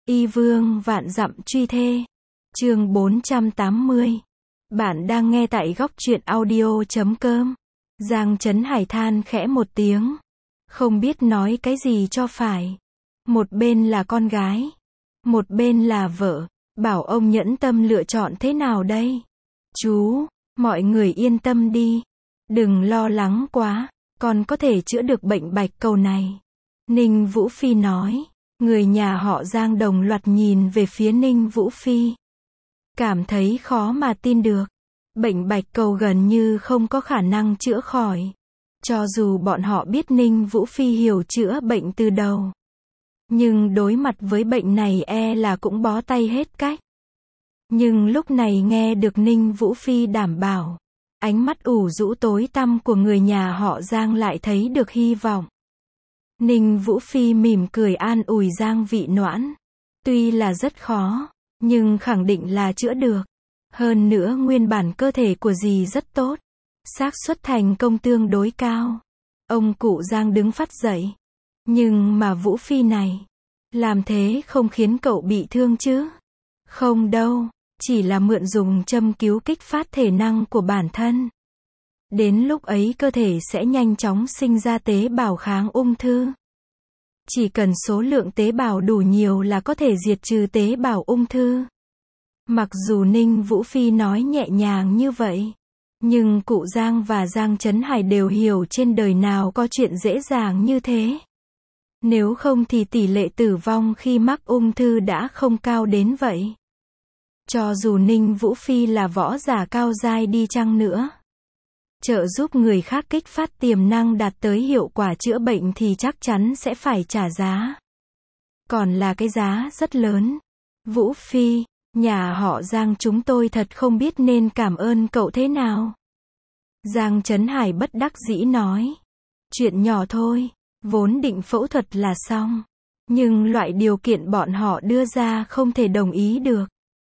Y vương vạn dặm truy thê. Chương 480. Bạn đang nghe tại góc truyện audio.com. Giang Trấn Hải than khẽ một tiếng. Không biết nói cái gì cho phải. Một bên là con gái. Một bên là vợ. Bảo ông nhẫn tâm lựa chọn thế nào đây? Chú, mọi người yên tâm đi. Đừng lo lắng quá. Con có thể chữa được bệnh bạch cầu này. Ninh Vũ Phi nói. Người nhà họ Giang đồng loạt nhìn về phía Ninh Vũ Phi. Cảm thấy khó mà tin được. Bệnh bạch cầu gần như không có khả năng chữa khỏi. Cho dù bọn họ biết Ninh Vũ Phi hiểu chữa bệnh từ đầu. Nhưng đối mặt với bệnh này là cũng bó tay hết cách. Nhưng lúc này nghe được Ninh Vũ Phi đảm bảo. Ánh mắt ủ rũ tối tăm của người nhà họ Giang lại thấy được hy vọng. Ninh Vũ Phi mỉm cười an ủi Giang Vị Noãn. Tuy là rất khó, nhưng khẳng định là chữa được. Hơn nữa nguyên bản cơ thể của dì rất tốt. Xác suất thành công tương đối cao. Ông cụ Giang đứng phắt dậy. Nhưng mà Vũ Phi này, làm thế không khiến cậu bị thương chứ? Không đâu, chỉ là mượn dùng châm cứu kích phát thể năng của bản thân. Đến lúc ấy cơ thể sẽ nhanh chóng sinh ra tế bào kháng ung thư. Chỉ cần số lượng tế bào đủ nhiều là có thể diệt trừ tế bào ung thư. Mặc dù Ninh Vũ Phi nói nhẹ nhàng như vậy, nhưng cụ Giang và Giang Trấn Hải đều hiểu trên đời nào có chuyện dễ dàng như thế. Nếu không thì tỷ lệ tử vong khi mắc ung thư đã không cao đến vậy. Cho dù Ninh Vũ Phi là võ giả cao giai đi chăng nữa, trợ giúp người khác kích phát tiềm năng đạt tới hiệu quả chữa bệnh thì chắc chắn sẽ phải trả giá. Còn là cái giá rất lớn. Vũ Phi, nhà họ Giang chúng tôi thật không biết nên cảm ơn cậu thế nào. Giang Trấn Hải bất đắc dĩ nói. Chuyện nhỏ thôi, vốn định phẫu thuật là xong. Nhưng loại điều kiện bọn họ đưa ra không thể đồng ý được.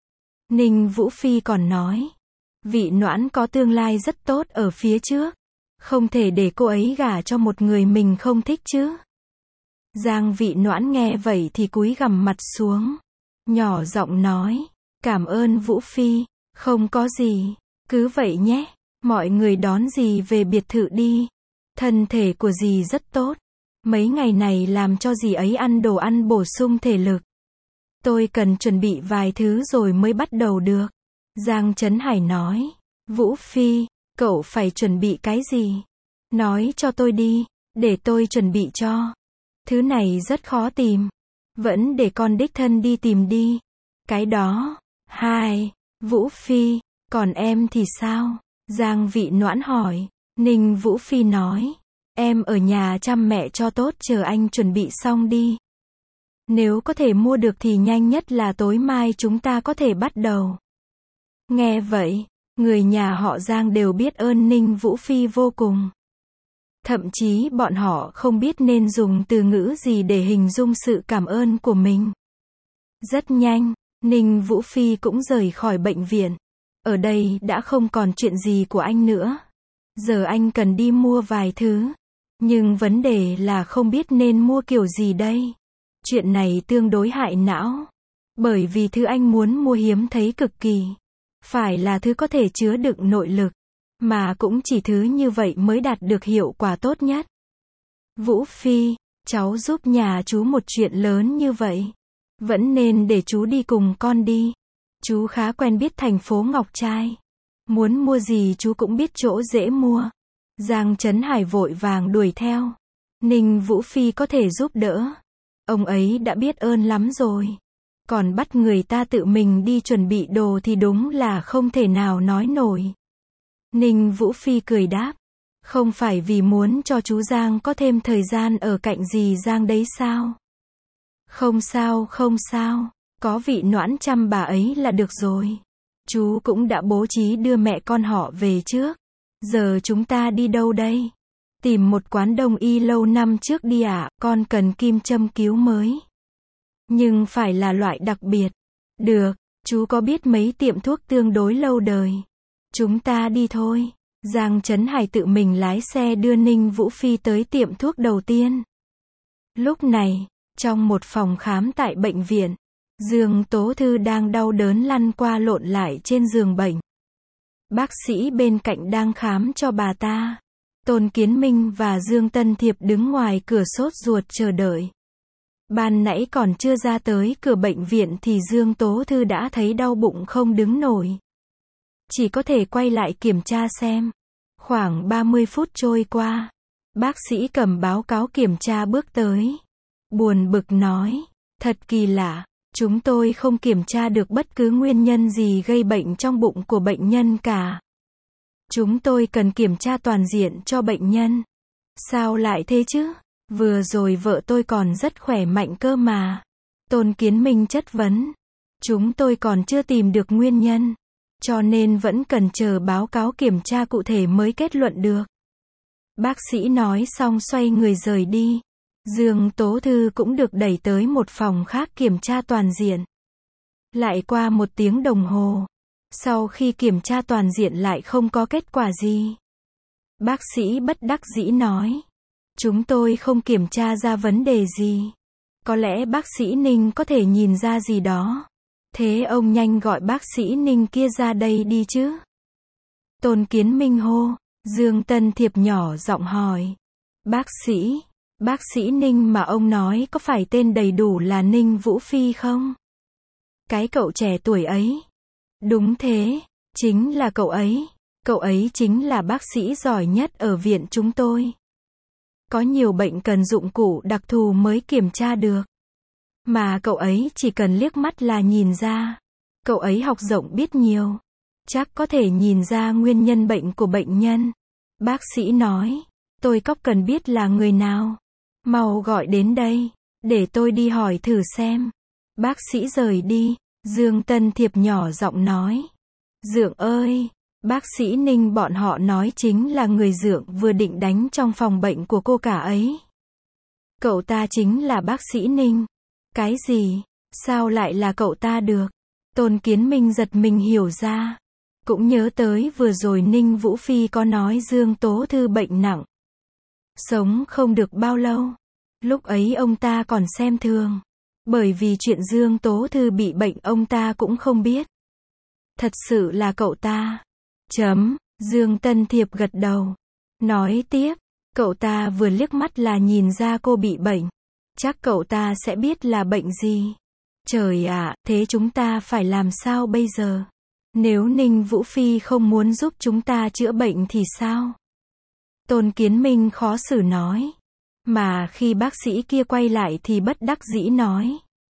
Ninh Vũ Phi còn nói. Vị Noãn có tương lai rất tốt ở phía trước. Không thể để cô ấy gả cho một người mình không thích chứ. Giang Vị Noãn nghe vậy thì cúi gằm mặt xuống. Nhỏ giọng nói. Cảm ơn Vũ Phi. Không có gì. Cứ vậy nhé. Mọi người đón dì về biệt thự đi. Thân thể của dì rất tốt. Mấy ngày này làm cho dì ấy ăn đồ ăn bổ sung thể lực. Tôi cần chuẩn bị vài thứ rồi mới bắt đầu được. Giang Trấn Hải nói. Vũ Phi, cậu phải chuẩn bị cái gì? Nói cho tôi đi, để tôi chuẩn bị cho. Thứ này rất khó tìm. Vẫn để con đích thân đi tìm đi. Cái đó. Hai. Vũ Phi, còn em thì sao? Giang Vị Noãn hỏi. Ninh Vũ Phi nói. Em ở nhà chăm mẹ cho tốt, chờ anh chuẩn bị xong đi. Nếu có thể mua được thì nhanh nhất là tối mai chúng ta có thể bắt đầu. Nghe vậy, người nhà họ Giang đều biết ơn Ninh Vũ Phi vô cùng. Thậm chí bọn họ không biết nên dùng từ ngữ gì để hình dung sự cảm ơn của mình. Rất nhanh, Ninh Vũ Phi cũng rời khỏi bệnh viện. Ở đây đã không còn chuyện gì của anh nữa. Giờ anh cần đi mua vài thứ. Nhưng vấn đề là không biết nên mua kiểu gì đây. Chuyện này tương đối hại não. Bởi vì thứ anh muốn mua hiếm thấy cực kỳ. Phải là thứ có thể chứa đựng nội lực. Mà cũng chỉ thứ như vậy mới đạt được hiệu quả tốt nhất. Vũ Phi, cháu giúp nhà chú một chuyện lớn như vậy. Vẫn nên để chú đi cùng con đi. Chú khá quen biết thành phố Ngọc Trai. Muốn mua gì chú cũng biết chỗ dễ mua. Giang Trấn Hải vội vàng đuổi theo. Ninh Vũ Phi có thể giúp đỡ. Ông ấy đã biết ơn lắm rồi. Còn bắt người ta tự mình đi chuẩn bị đồ thì đúng là không thể nào nói nổi. Ninh Vũ Phi cười đáp. Không phải vì muốn cho chú Giang có thêm thời gian ở cạnh dì Giang đấy sao? Không sao, không sao. Có Vị Noãn chăm bà ấy là được rồi. Chú cũng đã bố trí đưa mẹ con họ về trước. Giờ chúng ta đi đâu đây? Tìm một quán đông y lâu năm trước đi ạ. Con cần kim châm cứu mới. Nhưng phải là loại đặc biệt. Được, chú có biết mấy tiệm thuốc tương đối lâu đời. Chúng ta đi thôi. Giang Trấn Hải tự mình lái xe đưa Ninh Vũ Phi tới tiệm thuốc đầu tiên. Lúc này, trong một phòng khám tại bệnh viện, Dương Tố Thư đang đau đớn lăn qua lộn lại trên giường bệnh. Bác sĩ bên cạnh đang khám cho bà ta. Tôn Kiến Minh và Dương Tân Thiệp đứng ngoài cửa sốt ruột chờ đợi. Ban nãy còn chưa ra tới cửa bệnh viện thì Dương Tố Thư đã thấy đau bụng không đứng nổi. Chỉ có thể quay lại kiểm tra xem. Khoảng 30 phút trôi qua. Bác sĩ cầm báo cáo kiểm tra bước tới. Buồn bực nói. Thật kỳ lạ. Chúng tôi không kiểm tra được bất cứ nguyên nhân gì gây bệnh trong bụng của bệnh nhân cả. Chúng tôi cần kiểm tra toàn diện cho bệnh nhân. Sao lại thế chứ? Vừa rồi vợ tôi còn rất khỏe mạnh cơ mà. Tôn Kiến Minh chất vấn. Chúng tôi còn chưa tìm được nguyên nhân. Cho nên vẫn cần chờ báo cáo kiểm tra cụ thể mới kết luận được. Bác sĩ nói xong xoay người rời đi. Dương Tố Thư cũng được đẩy tới một phòng khác kiểm tra toàn diện. Lại qua 1 tiếng đồng hồ. Sau khi kiểm tra toàn diện lại không có kết quả gì. Bác sĩ bất đắc dĩ nói. Chúng tôi không kiểm tra ra vấn đề gì. Có lẽ bác sĩ Ninh có thể nhìn ra gì đó. Thế ông nhanh gọi bác sĩ Ninh kia ra đây đi chứ. Tôn Kiến Minh hô. Dương Tân Thiệp nhỏ giọng hỏi. Bác sĩ Ninh mà ông nói có phải tên đầy đủ là Ninh Vũ Phi không? Cái cậu trẻ tuổi ấy. Đúng thế, chính là cậu ấy. Cậu ấy chính là bác sĩ giỏi nhất ở viện chúng tôi. Có nhiều bệnh cần dụng cụ đặc thù mới kiểm tra được. Mà cậu ấy chỉ cần liếc mắt là nhìn ra. Cậu ấy học rộng biết nhiều. Chắc có thể nhìn ra nguyên nhân bệnh của bệnh nhân. Bác sĩ nói, tôi cần biết là người nào. Mau gọi đến đây, để tôi đi hỏi thử xem. Bác sĩ rời đi, Dương Tân Thiệp nhỏ giọng nói. Dượng ơi, bác sĩ Ninh bọn họ nói chính là người Dượng vừa định đánh trong phòng bệnh của cô cả ấy. Cậu ta chính là bác sĩ Ninh. Cái gì? Sao lại là cậu ta được? Tôn Kiến Minh giật mình hiểu ra. Cũng nhớ tới vừa rồi Ninh Vũ Phi có nói Dương Tố Thư bệnh nặng. Sống không được bao lâu. Lúc ấy ông ta còn xem thường. Bởi vì chuyện Dương Tố Thư bị bệnh ông ta cũng không biết. Thật sự là cậu ta. Dương Tân Thiệp gật đầu. Nói tiếp. Cậu ta vừa liếc mắt là nhìn ra cô bị bệnh. Chắc cậu ta sẽ biết là bệnh gì. Trời ạ, thế chúng ta phải làm sao bây giờ? Nếu Ninh Vũ Phi không muốn giúp chúng ta chữa bệnh thì sao? Tôn Kiến Minh khó xử nói. Mà khi bác sĩ kia quay lại thì bất đắc dĩ nói.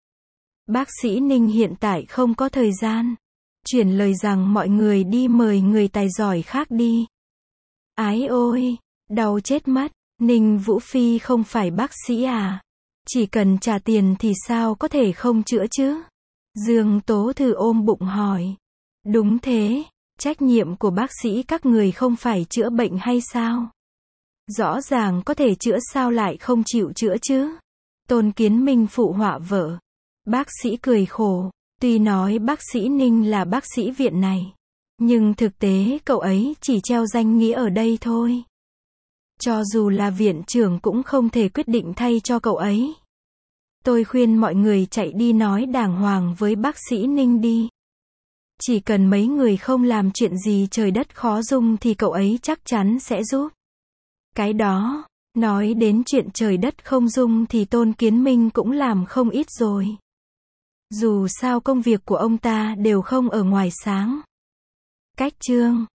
Bác sĩ Ninh hiện tại không có thời gian. Chuyển lời rằng mọi người đi mời người tài giỏi khác đi. Ái ôi, đau chết mất. Ninh Vũ Phi không phải bác sĩ à? Chỉ cần trả tiền thì sao có thể không chữa chứ? Dương Tố Thư ôm bụng hỏi. Đúng thế, trách nhiệm của bác sĩ các người không phải chữa bệnh hay sao? Rõ ràng có thể chữa sao lại không chịu chữa chứ? Tôn Kiến Minh phụ họa vợ. Bác sĩ cười khổ. Tuy nói bác sĩ Ninh là bác sĩ viện này. Nhưng thực tế cậu ấy chỉ treo danh nghĩa ở đây thôi. Cho dù là viện trưởng cũng không thể quyết định thay cho cậu ấy. Tôi khuyên mọi người chạy đi nói đàng hoàng với bác sĩ Ninh đi. Chỉ cần mấy người không làm chuyện gì trời đất khó dung thì cậu ấy chắc chắn sẽ giúp. Cái đó, nói đến chuyện trời đất không dung thì Tôn Kiến Minh cũng làm không ít rồi. Dù sao công việc của ông ta đều không ở ngoài sáng. Cách chương